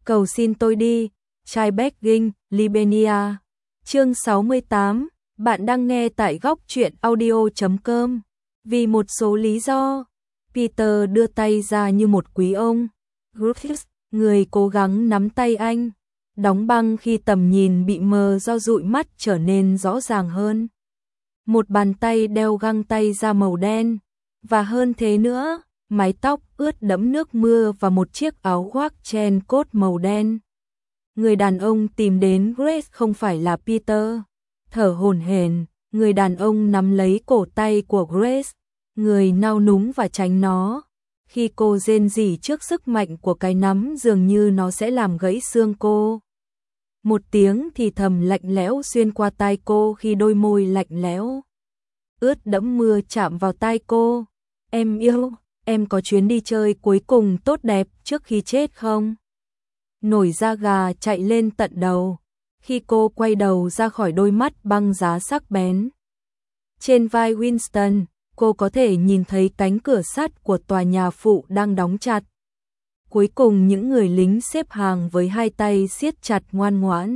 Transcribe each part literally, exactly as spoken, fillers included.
Cầu xin tôi đi, trai begging, Libenia. Chương sáu mươi tám, bạn đang nghe tại góc truyện audio chấm com. Vì một số lý do, Peter đưa tay ra như một quý ông. Griffiths, người cố gắng nắm tay anh, đóng băng khi tầm nhìn bị mờ do dụi mắt trở nên rõ ràng hơn. Một bàn tay đeo găng tay da màu đen, và hơn thế nữa, mái tóc ướt đẫm nước mưa và một chiếc áo khoác chen cốt màu đen. Người đàn ông tìm đến Grace không phải là Peter. Thở hổn hển, người đàn ông nắm lấy cổ tay của Grace, người nao núng và tránh nó. Khi cô rên rỉ trước sức mạnh của cái nắm dường như nó sẽ làm gãy xương cô. Một tiếng thì thầm lạnh lẽo xuyên qua tai cô khi đôi môi lạnh lẽo ướt đẫm mưa chạm vào tai cô. Em yêu, em có chuyến đi chơi cuối cùng tốt đẹp trước khi chết không? Nổi da gà chạy lên tận đầu khi cô quay đầu ra khỏi đôi mắt băng giá sắc bén. Trên vai Winston, cô có thể nhìn thấy cánh cửa sắt của tòa nhà phụ đang đóng chặt. Cuối cùng những người lính xếp hàng với hai tay siết chặt ngoan ngoãn.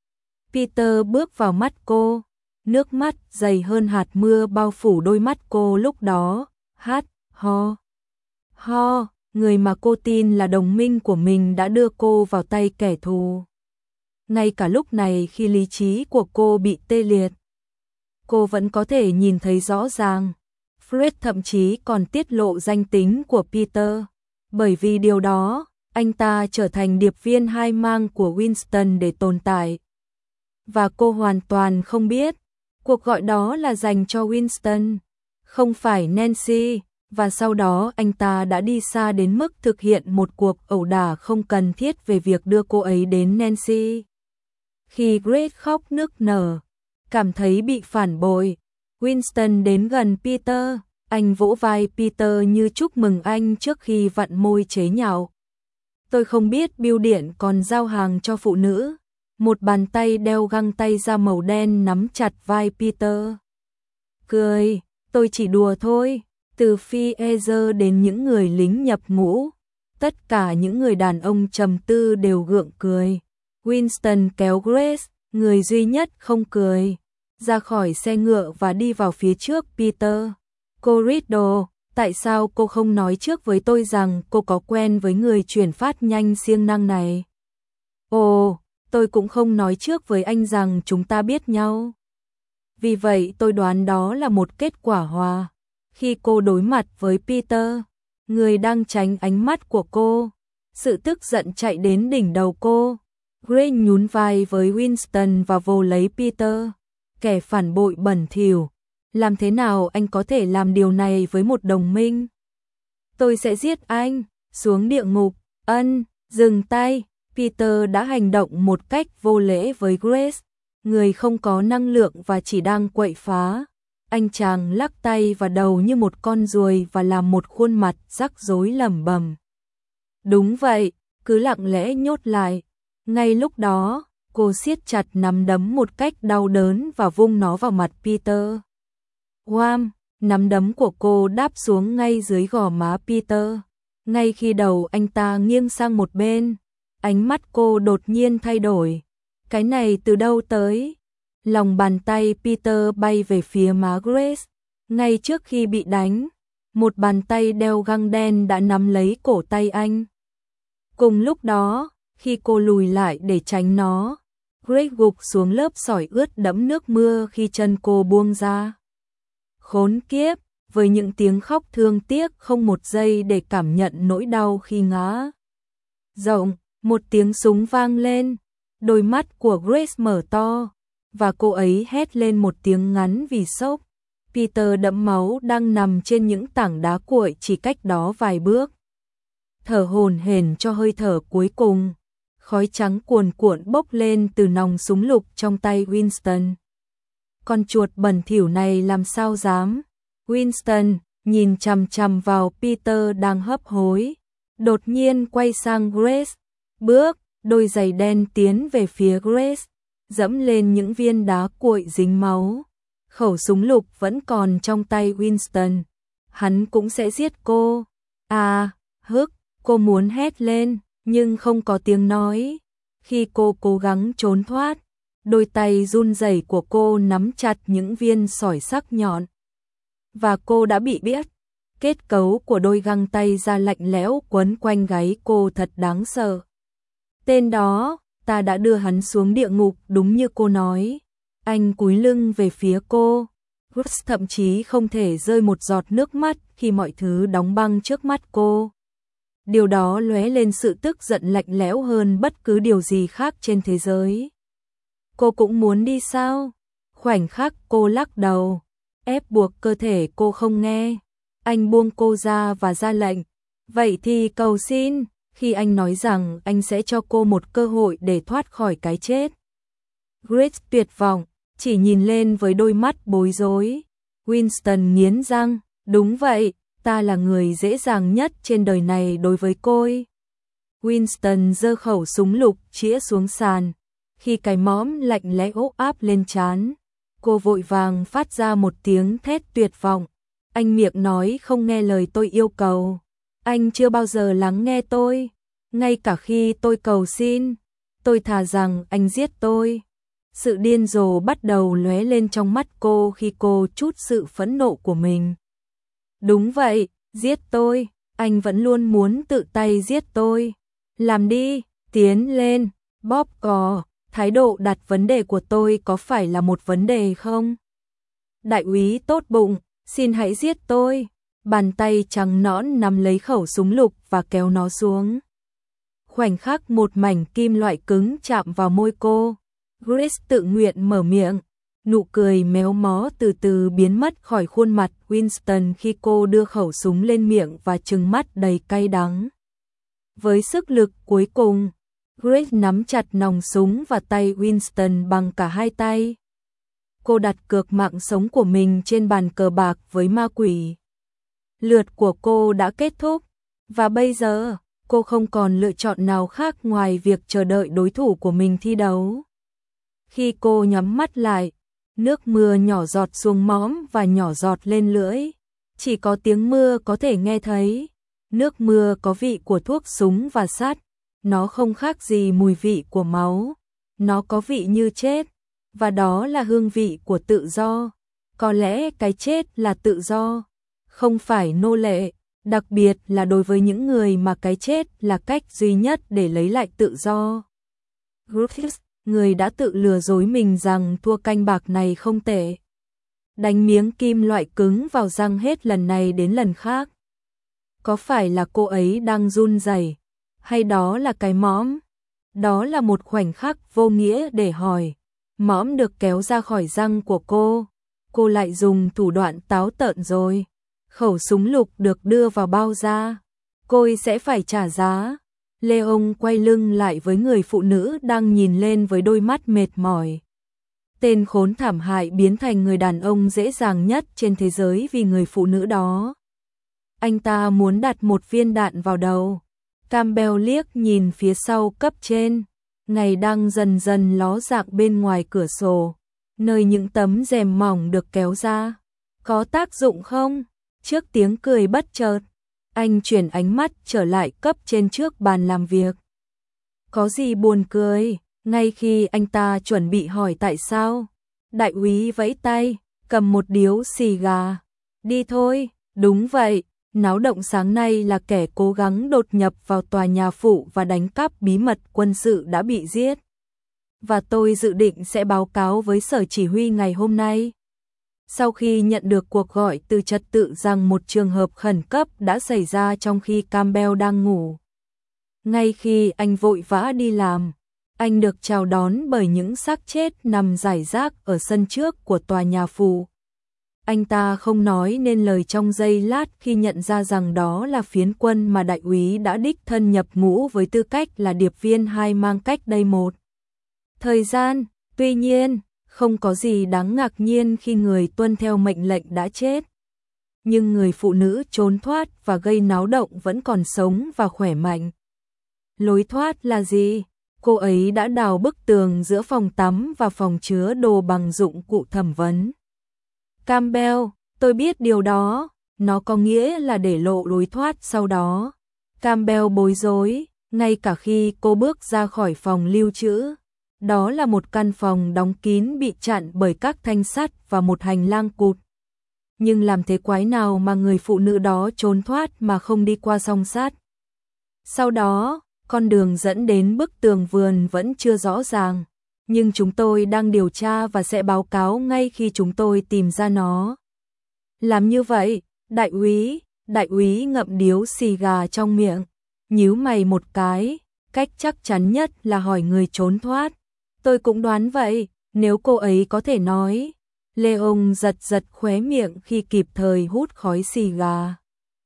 Peter bước vào mắt cô, nước mắt dày hơn hạt mưa bao phủ đôi mắt cô lúc đó. Hát, ho, ho, người mà cô tin là đồng minh của mình đã đưa cô vào tay kẻ thù. Ngay cả lúc này khi lý trí của cô bị tê liệt, cô vẫn có thể nhìn thấy rõ ràng. Fred thậm chí còn tiết lộ danh tính của Peter. Bởi vì điều đó, anh ta trở thành điệp viên hai mang của Winston để tồn tại. Và cô hoàn toàn không biết, cuộc gọi đó là dành cho Winston, không phải Nancy, và sau đó anh ta đã đi xa đến mức thực hiện một cuộc ẩu đả không cần thiết về việc đưa cô ấy đến Nancy. Khi Grace khóc nức nở, cảm thấy bị phản bội, Winston đến gần Peter. Anh vỗ vai Peter như chúc mừng anh trước khi vặn môi chế nhạo. Tôi không biết bưu điện còn giao hàng cho phụ nữ. Một bàn tay đeo găng tay da màu đen nắm chặt vai Peter. Cười, tôi chỉ đùa thôi. Từ Pfizer đến những người lính nhập ngũ, tất cả những người đàn ông trầm tư đều gượng cười. Winston kéo Grace, người duy nhất không cười, ra khỏi xe ngựa và đi vào phía trước Peter. Cô Riddle, tại sao cô không nói trước với tôi rằng cô có quen với người chuyển phát nhanh siêng năng này? Ồ, tôi cũng không nói trước với anh rằng chúng ta biết nhau. Vì vậy tôi đoán đó là một kết quả hòa. Khi cô đối mặt với Peter, người đang tránh ánh mắt của cô, sự tức giận chạy đến đỉnh đầu cô. Grace nhún vai với Winston và vồ lấy Peter. Kẻ phản bội bẩn thỉu. Làm thế nào anh có thể làm điều này với một đồng minh? Tôi sẽ giết anh, xuống địa ngục. Ân, dừng tay. Peter đã hành động một cách vô lễ với Grace, người không có năng lượng và chỉ đang quậy phá. Anh chàng lắc tay vào đầu như một con ruồi và làm một khuôn mặt rắc rối lẩm bẩm. Đúng vậy, cứ lặng lẽ nhốt lại. Ngay lúc đó, cô siết chặt nắm đấm một cách đau đớn và vung nó vào mặt Peter. Wham! Nắm đấm của cô đáp xuống ngay dưới gò má Peter. Ngay khi đầu anh ta nghiêng sang một bên, ánh mắt cô đột nhiên thay đổi. Cái này từ đâu tới? Lòng bàn tay Peter bay về phía má Grace. Ngay trước khi bị đánh, một bàn tay đeo găng đen đã nắm lấy cổ tay anh. Cùng lúc đó, khi cô lùi lại để tránh nó, Grace gục xuống lớp sỏi ướt đẫm nước mưa khi chân cô buông ra. Khốn kiếp, với những tiếng khóc thương tiếc không một giây để cảm nhận nỗi đau khi ngã. Rộng, một tiếng súng vang lên, đôi mắt của Grace mở to, và cô ấy hét lên một tiếng ngắn vì sốc. Peter đẫm máu đang nằm trên những tảng đá cuội chỉ cách đó vài bước. Thở hổn hển cho hơi thở cuối cùng, khói trắng cuồn cuộn bốc lên từ nòng súng lục trong tay Winston. Con chuột bẩn thỉu này làm sao dám? Winston nhìn chằm chằm vào Peter đang hấp hối, đột nhiên quay sang Grace, bước, đôi giày đen tiến về phía Grace, dẫm lên những viên đá cuội dính máu. Khẩu súng lục vẫn còn trong tay Winston. Hắn cũng sẽ giết cô. À, hức, cô muốn hét lên, nhưng không có tiếng nói. Khi cô cố gắng trốn thoát, đôi tay run rẩy của cô nắm chặt những viên sỏi sắc nhọn. Và cô đã bị biết. Kết cấu của đôi găng tay da lạnh lẽo quấn quanh gáy cô thật đáng sợ. Tên đó, ta đã đưa hắn xuống địa ngục đúng như cô nói. Anh cúi lưng về phía cô. Gus thậm chí không thể rơi một giọt nước mắt khi mọi thứ đóng băng trước mắt cô. Điều đó lóe lên sự tức giận lạnh lẽo hơn bất cứ điều gì khác trên thế giới. Cô cũng muốn đi sao? Khoảnh khắc cô lắc đầu, ép buộc cơ thể cô không nghe. Anh buông cô ra và ra lệnh. Vậy thì cầu xin, khi anh nói rằng anh sẽ cho cô một cơ hội để thoát khỏi cái chết. Grace tuyệt vọng, chỉ nhìn lên với đôi mắt bối rối. Winston nghiến răng, đúng vậy, ta là người dễ dàng nhất trên đời này đối với cô. Winston giơ khẩu súng lục chĩa xuống sàn. Khi cái mõm lạnh lẽo áp lên trán, cô vội vàng phát ra một tiếng thét tuyệt vọng. Anh miệng nói không nghe lời tôi yêu cầu. Anh chưa bao giờ lắng nghe tôi. Ngay cả khi tôi cầu xin, tôi thà rằng anh giết tôi. Sự điên rồ bắt đầu lóe lên trong mắt cô khi cô trút sự phẫn nộ của mình. Đúng vậy, giết tôi. Anh vẫn luôn muốn tự tay giết tôi. Làm đi, tiến lên, bóp cò. Thái độ đặt vấn đề của tôi có phải là một vấn đề không? Đại úy tốt bụng, xin hãy giết tôi. Bàn tay trắng nõn nắm lấy khẩu súng lục và kéo nó xuống. Khoảnh khắc một mảnh kim loại cứng chạm vào môi cô. Grace tự nguyện mở miệng. Nụ cười méo mó từ từ biến mất khỏi khuôn mặt Winston khi cô đưa khẩu súng lên miệng và trừng mắt đầy cay đắng. Với sức lực cuối cùng, Grace nắm chặt nòng súng và tay Winston bằng cả hai tay. Cô đặt cược mạng sống của mình trên bàn cờ bạc với ma quỷ. Lượt của cô đã kết thúc, và bây giờ, cô không còn lựa chọn nào khác ngoài việc chờ đợi đối thủ của mình thi đấu. Khi cô nhắm mắt lại, nước mưa nhỏ giọt xuống mõm và nhỏ giọt lên lưỡi. Chỉ có tiếng mưa có thể nghe thấy. Nước mưa có vị của thuốc súng và sắt. Nó không khác gì mùi vị của máu. Nó có vị như chết. Và đó là hương vị của tự do. Có lẽ cái chết là tự do, không phải nô lệ, đặc biệt là đối với những người mà cái chết là cách duy nhất để lấy lại tự do. Griffiths, người đã tự lừa dối mình rằng thua canh bạc này không tệ. Đánh miếng kim loại cứng vào răng hết lần này đến lần khác. Có phải là cô ấy đang run rẩy, hay đó là cái mõm? Đó là một khoảnh khắc vô nghĩa để hỏi. Mõm được kéo ra khỏi răng của cô. Cô lại dùng thủ đoạn táo tợn rồi. Khẩu súng lục được đưa vào bao da. Cô sẽ phải trả giá. Leon quay lưng lại với người phụ nữ đang nhìn lên với đôi mắt mệt mỏi. Tên khốn thảm hại biến thành người đàn ông dễ dàng nhất trên thế giới vì người phụ nữ đó. Anh ta muốn đặt một viên đạn vào đầu. Campbell liếc nhìn phía sau cấp trên. Ngày đang dần dần ló dạng bên ngoài cửa sổ, nơi những tấm rèm mỏng được kéo ra. Có tác dụng không? Trước tiếng cười bất chợt, anh chuyển ánh mắt trở lại cấp trên trước bàn làm việc. Có gì buồn cười? Ngay khi anh ta chuẩn bị hỏi tại sao, đại úy vẫy tay, cầm một điếu xì gà. Đi thôi, đúng vậy. Náo động sáng nay là kẻ cố gắng đột nhập vào tòa nhà phụ và đánh cắp bí mật quân sự đã bị giết. Và tôi dự định sẽ báo cáo với sở chỉ huy ngày hôm nay. Sau khi nhận được cuộc gọi từ trật tự rằng một trường hợp khẩn cấp đã xảy ra trong khi Campbell đang ngủ. Ngay khi anh vội vã đi làm, anh được chào đón bởi những xác chết nằm rải rác ở sân trước của tòa nhà phụ. Anh ta không nói nên lời trong giây lát khi nhận ra rằng đó là phiến quân mà đại úy đã đích thân nhập ngũ với tư cách là điệp viên hai mang cách đây một thời gian. Tuy nhiên, không có gì đáng ngạc nhiên khi người tuân theo mệnh lệnh đã chết. Nhưng người phụ nữ trốn thoát và gây náo động vẫn còn sống và khỏe mạnh. Lối thoát là gì? Cô ấy đã đào bức tường giữa phòng tắm và phòng chứa đồ bằng dụng cụ thẩm vấn. Campbell, tôi biết điều đó, nó có nghĩa là để lộ lối thoát sau đó. Campbell bối rối, Ngay cả khi cô bước ra khỏi phòng lưu trữ, đó là một căn phòng đóng kín bị chặn bởi các thanh sắt và một hành lang cụt. Nhưng làm thế quái nào mà người phụ nữ đó trốn thoát mà không đi qua song sắt? Sau đó, con đường dẫn đến bức tường vườn vẫn chưa rõ ràng, nhưng chúng tôi đang điều tra và sẽ báo cáo ngay khi chúng tôi tìm ra nó. Làm như vậy, đại úy, đại úy ngậm điếu xì gà trong miệng, nhíu mày một cái, cách chắc chắn nhất là hỏi người trốn thoát. Tôi cũng đoán vậy, nếu cô ấy có thể nói. Leon giật giật khóe miệng khi kịp thời hút khói xì gà.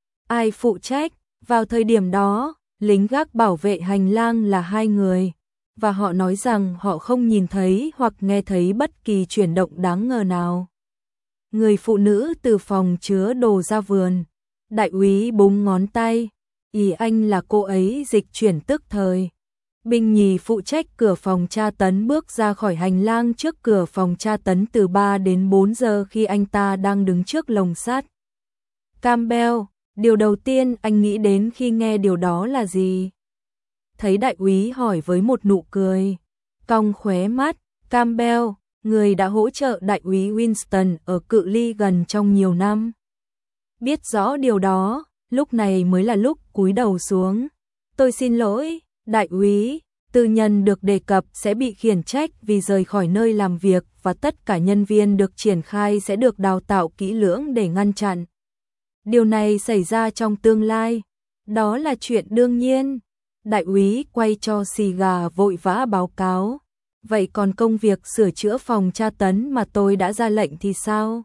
Ai phụ trách? Vào thời điểm đó, lính gác bảo vệ hành lang là hai người, và họ nói rằng họ không nhìn thấy hoặc nghe thấy bất kỳ chuyển động đáng ngờ nào. Người phụ nữ từ phòng chứa đồ ra vườn. Đại úy búng ngón tay, ý anh là cô ấy dịch chuyển tức thời. Binh nhì phụ trách cửa phòng tra tấn bước ra khỏi hành lang trước cửa phòng tra tấn từ ba đến bốn giờ khi anh ta đang đứng trước lồng sắt. Campbell, điều đầu tiên anh nghĩ đến khi nghe điều đó là gì? Thấy đại úy hỏi với một nụ cười, cong khóe mắt, Campbell, người đã hỗ trợ đại úy Winston ở cự ly gần trong nhiều năm. Biết rõ điều đó, lúc này mới là lúc cúi đầu xuống. Tôi xin lỗi, đại úy, tư nhân được đề cập sẽ bị khiển trách vì rời khỏi nơi làm việc và tất cả nhân viên được triển khai sẽ được đào tạo kỹ lưỡng để ngăn chặn điều này xảy ra trong tương lai. Đó là chuyện đương nhiên. Đại úy quay cho xì gà vội vã báo cáo. Vậy còn công việc sửa chữa phòng tra tấn mà tôi đã ra lệnh thì sao?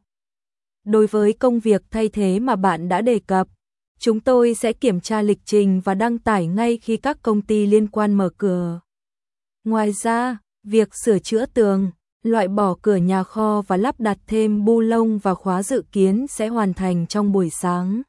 Đối với công việc thay thế mà bạn đã đề cập, chúng tôi sẽ kiểm tra lịch trình và đăng tải ngay khi các công ty liên quan mở cửa. Ngoài ra, việc sửa chữa tường, loại bỏ cửa nhà kho và lắp đặt thêm bu lông và khóa dự kiến sẽ hoàn thành trong buổi sáng.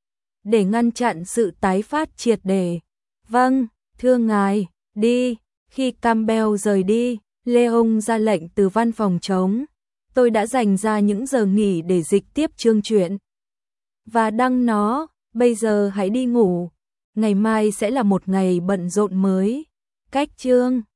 Để ngăn chặn sự tái phát triệt để. Vâng, thưa ngài, đi. Khi Campbell rời đi, Leon ra lệnh từ văn phòng trống. Tôi đã dành ra những giờ nghỉ để dịch tiếp chương truyện và đăng nó. Bây giờ hãy đi ngủ. Ngày mai sẽ là một ngày bận rộn mới. Cách chương